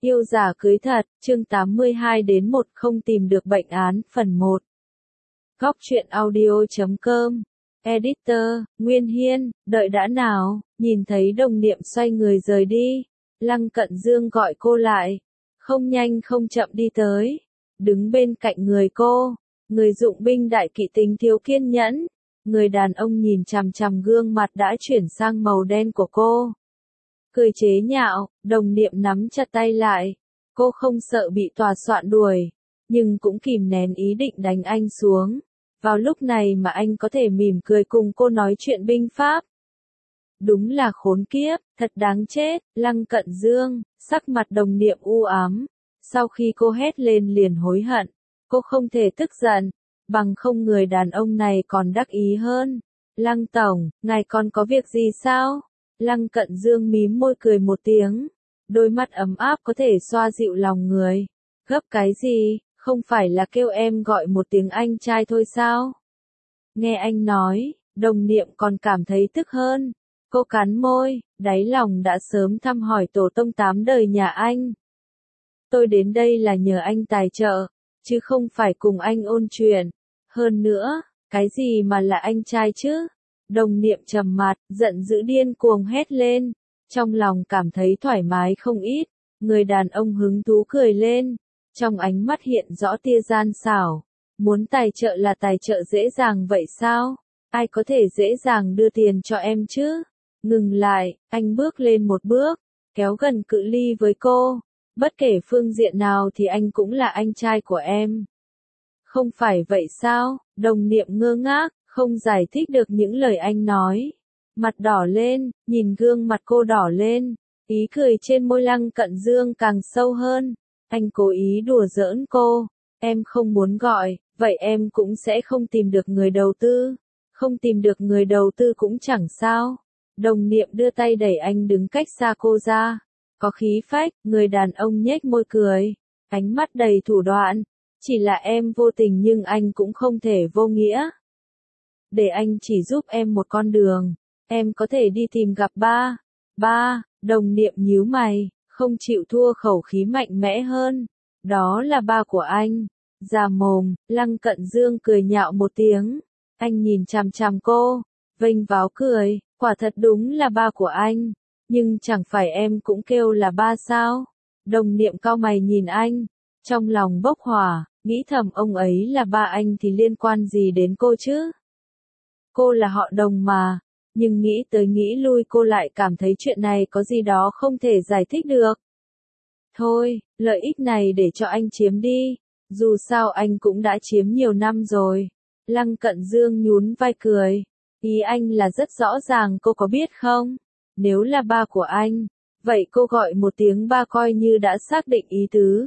Yêu giả cưới thật, chương 82 đến 1 không tìm được bệnh án, phần 1. Góc truyện audio.com. Editor, Nguyên Hiên, đợi đã nào, nhìn thấy đồng niệm xoay người rời đi. Lăng Cận Dương gọi cô lại. Không nhanh không chậm đi tới. Đứng bên cạnh người cô. Người dụng binh đại kỵ tính thiếu kiên nhẫn. Người đàn ông nhìn chằm chằm gương mặt đã chuyển sang màu đen của cô. Cười chế nhạo, đồng niệm nắm chặt tay lại. Cô không sợ bị tòa soạn đuổi, nhưng cũng kìm nén ý định đánh anh xuống. Vào lúc này mà anh có thể mỉm cười cùng cô nói chuyện binh pháp. Đúng là khốn kiếp, thật đáng chết. Lăng Cận Dương, sắc mặt đồng niệm u ám. Sau khi cô hét lên liền hối hận. Cô không thể tức giận, bằng không người đàn ông này còn đắc ý hơn. Lăng tổng, ngài còn có việc gì sao? Lăng Cận Dương mím môi cười một tiếng. Đôi mắt ấm áp có thể xoa dịu lòng người. Gấp cái gì, không phải là kêu em gọi một tiếng anh trai thôi sao? Nghe anh nói, đồng niệm còn cảm thấy tức hơn. Cô cắn môi, đáy lòng đã sớm thăm hỏi tổ tông 8 đời nhà anh. Tôi đến đây là nhờ anh tài trợ, chứ không phải cùng anh ôn chuyện. Hơn nữa, cái gì mà là anh trai chứ? Đồng niệm trầm mặt, giận dữ điên cuồng hét lên. Trong lòng cảm thấy thoải mái không ít. Người đàn ông hứng thú cười lên. Trong ánh mắt hiện rõ tia gian xảo. Muốn tài trợ là tài trợ dễ dàng vậy sao? Ai có thể dễ dàng đưa tiền cho em chứ? Ngừng lại, anh bước lên một bước, kéo gần cự ly với cô. Bất kể phương diện nào thì anh cũng là anh trai của em. Không phải vậy sao? Đồng niệm ngơ ngác, không giải thích được những lời anh nói. Mặt đỏ lên, nhìn gương mặt cô đỏ lên. Ý cười trên môi Lăng Cận Dương càng sâu hơn. Anh cố ý đùa giỡn cô. Em không muốn gọi, vậy em cũng sẽ không tìm được người đầu tư. Không tìm được người đầu tư cũng chẳng sao. Đồng niệm đưa tay đẩy anh đứng cách xa cô ra. Có khí phách, người đàn ông nhếch môi cười. Ánh mắt đầy thủ đoạn. Chỉ là em vô tình nhưng anh cũng không thể vô nghĩa. Để anh chỉ giúp em một con đường. Em có thể đi tìm gặp ba. Ba, đồng niệm nhíu mày, không chịu thua khẩu khí mạnh mẽ hơn. Đó là ba của anh. Già mồm, Lăng Cận Dương cười nhạo một tiếng. Anh nhìn chằm chằm cô, vênh váo cười, quả thật đúng là ba của anh. Nhưng chẳng phải em cũng kêu là ba sao? Đồng niệm cau mày nhìn anh, trong lòng bốc hỏa, nghĩ thầm ông ấy là ba anh thì liên quan gì đến cô chứ? Cô là họ Đồng mà, nhưng nghĩ tới nghĩ lui cô lại cảm thấy chuyện này có gì đó không thể giải thích được. Thôi, lợi ích này để cho anh chiếm đi, dù sao anh cũng đã chiếm nhiều năm rồi. Lăng Cận Dương nhún vai cười, ý anh là rất rõ ràng cô có biết không? Nếu là ba của anh, vậy cô gọi một tiếng ba coi như đã xác định ý tứ.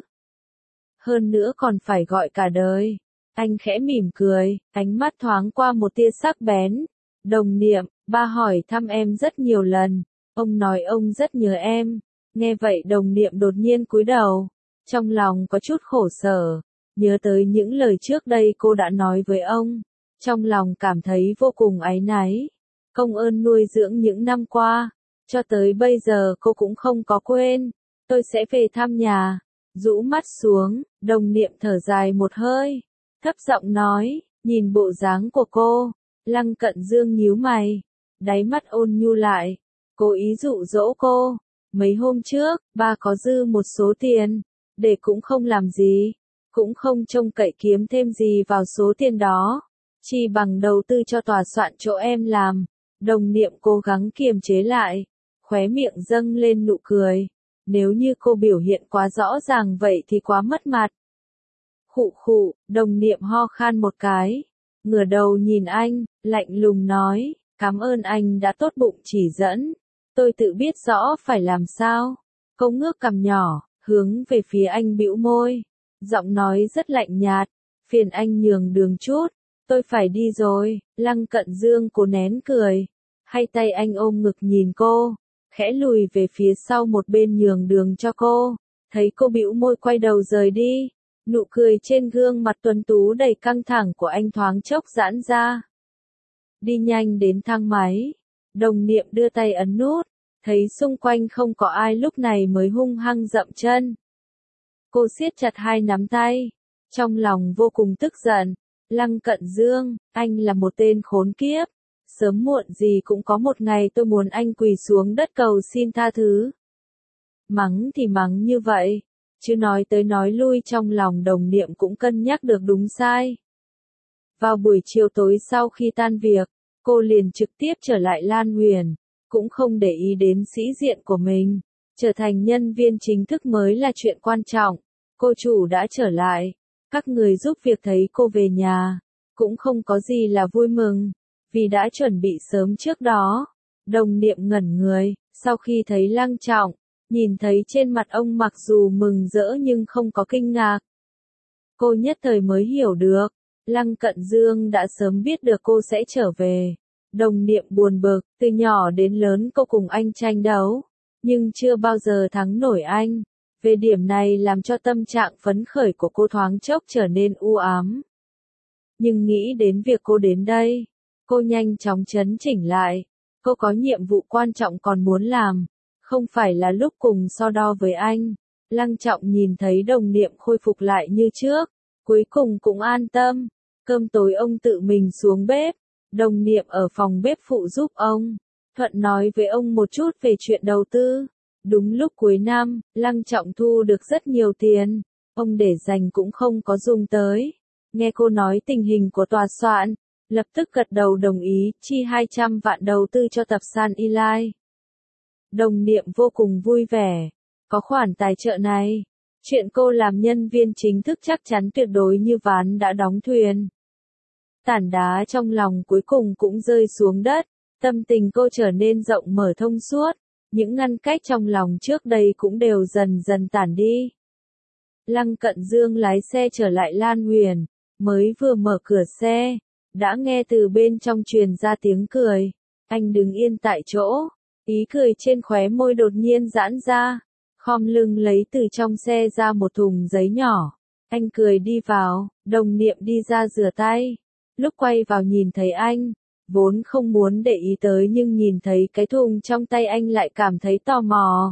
Hơn nữa còn phải gọi cả đời. Anh khẽ mỉm cười, ánh mắt thoáng qua một tia sắc bén. Đồng niệm, ba hỏi thăm em rất nhiều lần. Ông nói ông rất nhớ em. Nghe vậy đồng niệm đột nhiên cúi đầu. Trong lòng có chút khổ sở. Nhớ tới những lời trước đây cô đã nói với ông. Trong lòng cảm thấy vô cùng áy náy. Công ơn nuôi dưỡng những năm qua. Cho tới bây giờ cô cũng không có quên. Tôi sẽ về thăm nhà. Rũ mắt xuống, đồng niệm thở dài một hơi. Thấp giọng nói, nhìn bộ dáng của cô. Lăng Cận Dương nhíu mày. Đáy mắt ôn nhu lại. Cố ý dụ dỗ cô. Mấy hôm trước, ba có dư một số tiền. Để cũng không làm gì. Cũng không trông cậy kiếm thêm gì vào số tiền đó. Chỉ bằng đầu tư cho tòa soạn chỗ em làm. Đồng niệm cố gắng kiềm chế lại. Khóe miệng dâng lên nụ cười. Nếu như cô biểu hiện quá rõ ràng vậy thì quá mất mặt. Khụ khụ, đồng niệm ho khan một cái. Ngửa đầu nhìn anh, lạnh lùng nói, cảm ơn anh đã tốt bụng chỉ dẫn. Tôi tự biết rõ phải làm sao. Cô ngước cằm nhỏ, hướng về phía anh bĩu môi. Giọng nói rất lạnh nhạt, phiền anh nhường đường chút. Tôi phải đi rồi. Lăng Cận Dương cố nén cười. Hai tay anh ôm ngực nhìn cô. Khẽ lùi về phía sau một bên nhường đường cho cô. Thấy cô bĩu môi quay đầu rời đi. Nụ cười trên gương mặt tuấn tú đầy căng thẳng của anh thoáng chốc giãn ra. Đi nhanh đến thang máy. Đồng niệm đưa tay ấn nút. Thấy xung quanh không có ai lúc này mới hung hăng dậm chân. Cô siết chặt hai nắm tay, trong lòng vô cùng tức giận. Lăng Cận Dương, anh là một tên khốn kiếp. Sớm muộn gì cũng có một ngày tôi muốn anh quỳ xuống đất cầu xin tha thứ. Mắng thì mắng như vậy, chứ nói tới nói lui trong lòng Đồng Niệm cũng cân nhắc được đúng sai. Vào buổi chiều tối sau khi tan việc, cô liền trực tiếp trở lại Lan Huyền, cũng không để ý đến sĩ diện của mình. Trở thành nhân viên chính thức mới là chuyện quan trọng. Cô chủ đã trở lại, các người giúp việc thấy cô về nhà, cũng không có gì là vui mừng, vì đã chuẩn bị sớm trước đó. Đồng Niệm ngẩn người, sau khi thấy Lăng Trọng, nhìn thấy trên mặt ông mặc dù mừng rỡ nhưng không có kinh ngạc. Cô nhất thời mới hiểu được, Lăng Cận Dương đã sớm biết được cô sẽ trở về. Đồng Niệm buồn bực, từ nhỏ đến lớn cô cùng anh tranh đấu, nhưng chưa bao giờ thắng nổi anh. Về điểm này làm cho tâm trạng phấn khởi của cô thoáng chốc trở nên u ám. Nhưng nghĩ đến việc cô đến đây, cô nhanh chóng chấn chỉnh lại. Cô có nhiệm vụ quan trọng còn muốn làm, không phải là lúc cùng so đo với anh. Lăng Trọng nhìn thấy Đồng Niệm khôi phục lại như trước, cuối cùng cũng an tâm. Cơm tối ông tự mình xuống bếp, Đồng Niệm ở phòng bếp phụ giúp ông. Thuận nói với ông một chút về chuyện đầu tư. Đúng lúc cuối năm, Lăng Trọng thu được rất nhiều tiền, ông để dành cũng không có dùng tới. Nghe cô nói tình hình của tòa soạn, lập tức gật đầu đồng ý, chi 200 vạn đầu tư cho tập san Eli. Đồng Niệm vô cùng vui vẻ, có khoản tài trợ này, chuyện cô làm nhân viên chính thức chắc chắn tuyệt đối như ván đã đóng thuyền. Tảng đá trong lòng cuối cùng cũng rơi xuống đất, tâm tình cô trở nên rộng mở thông suốt. Những ngăn cách trong lòng trước đây cũng đều dần dần tản đi. Lăng Cận Dương lái xe trở lại Lan Huyền, mới vừa mở cửa xe, đã nghe từ bên trong truyền ra tiếng cười. Anh đứng yên tại chỗ, ý cười trên khóe môi đột nhiên giãn ra, khom lưng lấy từ trong xe ra một thùng giấy nhỏ. Anh cười đi vào, Đồng Niệm đi ra rửa tay. Lúc quay vào nhìn thấy anh, vốn không muốn để ý tới nhưng nhìn thấy cái thùng trong tay anh lại cảm thấy tò mò.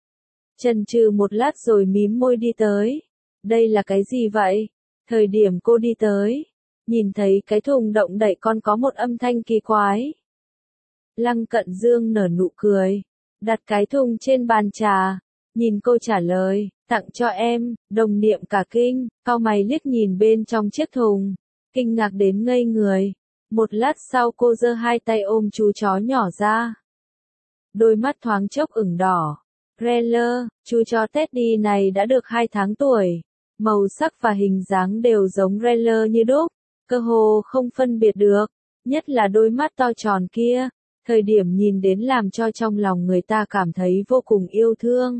Chần chừ một lát rồi mím môi đi tới. Đây là cái gì vậy? Thời điểm cô đi tới, nhìn thấy cái thùng động đậy còn có một âm thanh kỳ quái. Lăng Cận Dương nở nụ cười, đặt cái thùng trên bàn trà, nhìn cô trả lời, tặng cho em. Đồng Niệm cả kinh, cau mày liếc nhìn bên trong chiếc thùng, kinh ngạc đến ngây người. Một lát sau cô giơ hai tay ôm chú chó nhỏ ra. Đôi mắt thoáng chốc ửng đỏ. Reller, chú chó Teddy này đã được 2 tháng tuổi. Màu sắc và hình dáng đều giống Reller như đúc. Cơ hồ không phân biệt được. Nhất là đôi mắt to tròn kia. Thời điểm nhìn đến làm cho trong lòng người ta cảm thấy vô cùng yêu thương.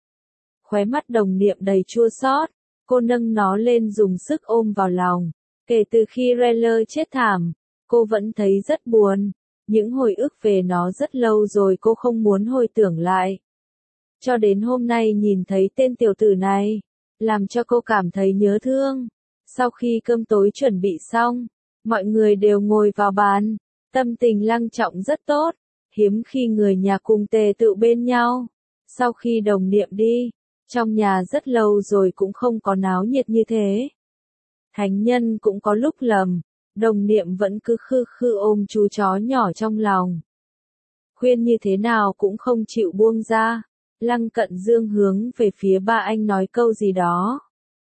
Khóe mắt Đồng Niệm đầy chua xót. Cô nâng nó lên dùng sức ôm vào lòng. Kể từ khi Reller chết thảm, cô vẫn thấy rất buồn, những hồi ức về nó rất lâu rồi cô không muốn hồi tưởng lại. Cho đến hôm nay nhìn thấy tên tiểu tử này, làm cho cô cảm thấy nhớ thương. Sau khi cơm tối chuẩn bị xong, mọi người đều ngồi vào bàn, tâm tình Lăng Trọng rất tốt, hiếm khi người nhà cùng tề tựu bên nhau. Sau khi Đồng Niệm đi, trong nhà rất lâu rồi cũng không có náo nhiệt như thế. Thánh nhân cũng có lúc lầm. Đồng Niệm vẫn cứ khư khư ôm chú chó nhỏ trong lòng. Khuyên như thế nào cũng không chịu buông ra. Lăng Cận Dương hướng về phía ba anh nói câu gì đó.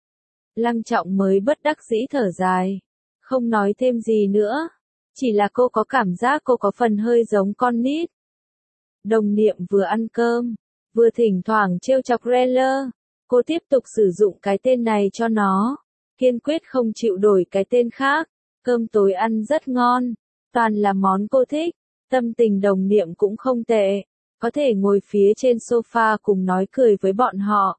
Lăng Trọng mới bất đắc dĩ thở dài. Không nói thêm gì nữa. Chỉ là cô có cảm giác cô có phần hơi giống con nít. Đồng Niệm vừa ăn cơm, vừa thỉnh thoảng trêu chọc Reller. Cô tiếp tục sử dụng cái tên này cho nó. Kiên quyết không chịu đổi cái tên khác. Cơm tối ăn rất ngon, toàn là món cô thích, tâm tình Đồng Niệm cũng không tệ, có thể ngồi phía trên sofa cùng nói cười với bọn họ.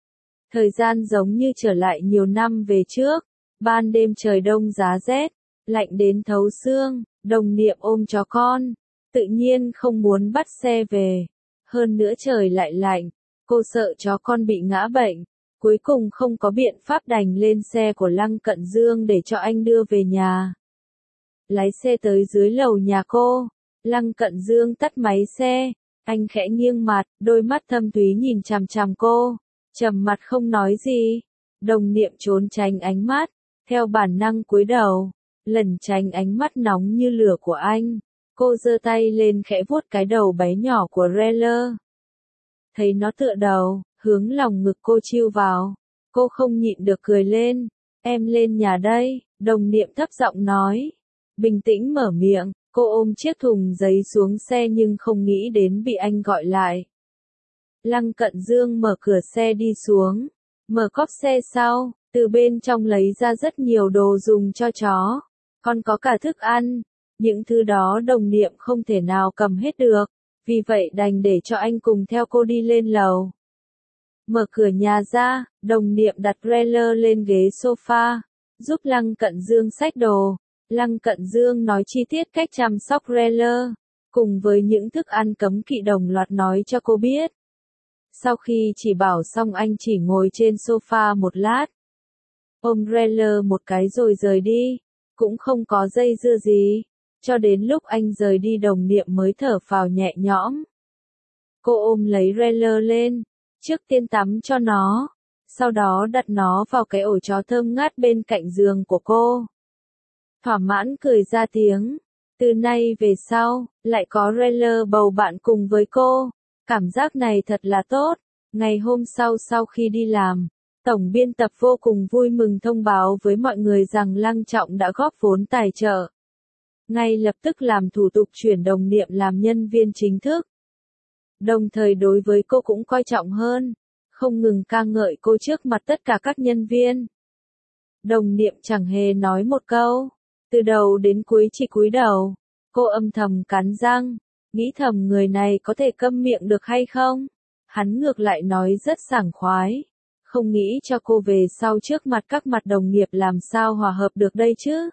Thời gian giống như trở lại nhiều năm về trước, ban đêm trời đông giá rét, lạnh đến thấu xương, Đồng Niệm ôm chó con, tự nhiên không muốn bắt xe về, hơn nữa trời lại lạnh, cô sợ chó con bị ngã bệnh. Cuối cùng không có biện pháp đành lên xe của Lăng Cận Dương để cho anh đưa về nhà. Lái xe tới dưới lầu nhà cô, Lăng Cận Dương tắt máy xe, anh khẽ nghiêng mặt, đôi mắt thâm thúy nhìn chằm chằm cô, trầm mặt không nói gì. Đồng niệm trốn tránh ánh mắt, theo bản năng cúi đầu, lẩn tránh ánh mắt nóng như lửa của anh. Cô giơ tay lên khẽ vuốt cái đầu bé nhỏ của Reller. Thấy nó tựa đầu, hướng lòng ngực cô chiêu vào. Cô không nhịn được cười lên. Em lên nhà đây, đồng niệm thấp giọng nói. Bình tĩnh mở miệng, cô ôm chiếc thùng giấy xuống xe nhưng không nghĩ đến bị anh gọi lại. Lăng Cận Dương mở cửa xe đi xuống, mở cốp xe sau, từ bên trong lấy ra rất nhiều đồ dùng cho chó, còn có cả thức ăn. Những thứ đó đồng niệm không thể nào cầm hết được, vì vậy đành để cho anh cùng theo cô đi lên lầu. Mở cửa nhà ra, đồng niệm đặt Reller lên ghế sofa, giúp Lăng Cận Dương xách đồ. Lăng Cận Dương nói chi tiết cách chăm sóc Reller, cùng với những thức ăn cấm kỵ đồng loạt nói cho cô biết. Sau khi chỉ bảo xong anh chỉ ngồi trên sofa một lát, ôm Reller một cái rồi rời đi, cũng không có dây dưa gì. Cho đến lúc anh rời đi đồng niệm mới thở phào nhẹ nhõm. Cô ôm lấy Reller lên, trước tiên tắm cho nó, sau đó đặt nó vào cái ổ chó thơm ngát bên cạnh giường của cô. Thỏa mãn cười ra tiếng, từ nay về sau, lại có Reller bầu bạn cùng với cô, cảm giác này thật là tốt. Ngày hôm sau khi đi làm, tổng biên tập vô cùng vui mừng thông báo với mọi người rằng Lăng Trọng đã góp vốn tài trợ. Ngay lập tức làm thủ tục chuyển đồng niệm làm nhân viên chính thức. Đồng thời đối với cô cũng coi trọng hơn, không ngừng ca ngợi cô trước mặt tất cả các nhân viên. Đồng niệm chẳng hề nói một câu, từ đầu đến cuối chỉ cúi đầu. Cô âm thầm cắn răng, nghĩ thầm người này có thể câm miệng được hay không? Hắn ngược lại nói rất sảng khoái, không nghĩ cho cô về sau trước mặt các mặt đồng nghiệp làm sao hòa hợp được đây chứ?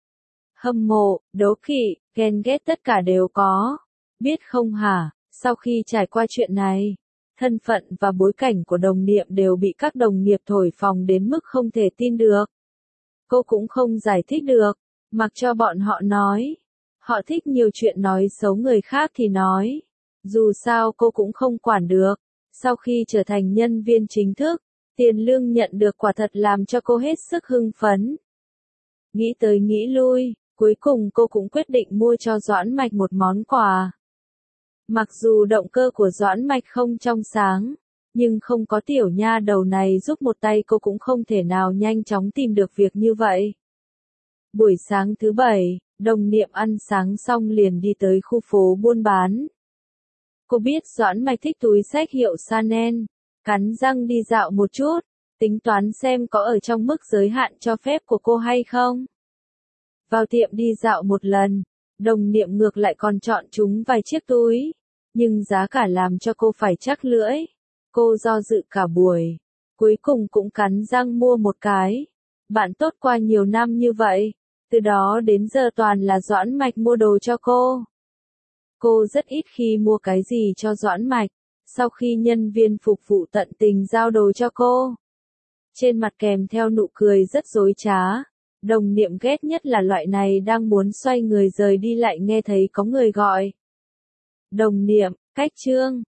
Hâm mộ, đố kỵ, ghen ghét tất cả đều có. Biết không hả, sau khi trải qua chuyện này, thân phận và bối cảnh của đồng niệm đều bị các đồng nghiệp thổi phồng đến mức không thể tin được. Cô cũng không giải thích được, mặc cho bọn họ nói. Họ thích nhiều chuyện nói xấu người khác thì nói. Dù sao cô cũng không quản được. Sau khi trở thành nhân viên chính thức, tiền lương nhận được quả thật làm cho cô hết sức hưng phấn. Nghĩ tới nghĩ lui, cuối cùng cô cũng quyết định mua cho Doãn Mạch một món quà. Mặc dù động cơ của Doãn Mạch không trong sáng, nhưng không có tiểu nha đầu này giúp một tay cô cũng không thể nào nhanh chóng tìm được việc như vậy. Buổi sáng thứ bảy, đồng niệm ăn sáng xong liền đi tới khu phố buôn bán. Cô biết Doãn Mạch thích túi xách hiệu Chanel, cắn răng đi dạo một chút, tính toán xem có ở trong mức giới hạn cho phép của cô hay không. Vào tiệm đi dạo một lần, đồng niệm ngược lại còn chọn chúng vài chiếc túi, nhưng giá cả làm cho cô phải chắc lưỡi. Cô do dự cả buổi, cuối cùng cũng cắn răng mua một cái. Bạn tốt qua nhiều năm như vậy, từ đó đến giờ toàn là Doãn Mạch mua đồ cho cô. Cô rất ít khi mua cái gì cho Doãn Mạch, sau khi nhân viên phục vụ tận tình giao đồ cho cô. Trên mặt kèm theo nụ cười rất dối trá. Đồng niệm ghét nhất là loại này đang muốn xoay người rời đi lại nghe thấy có người gọi. Đồng niệm, cách chương.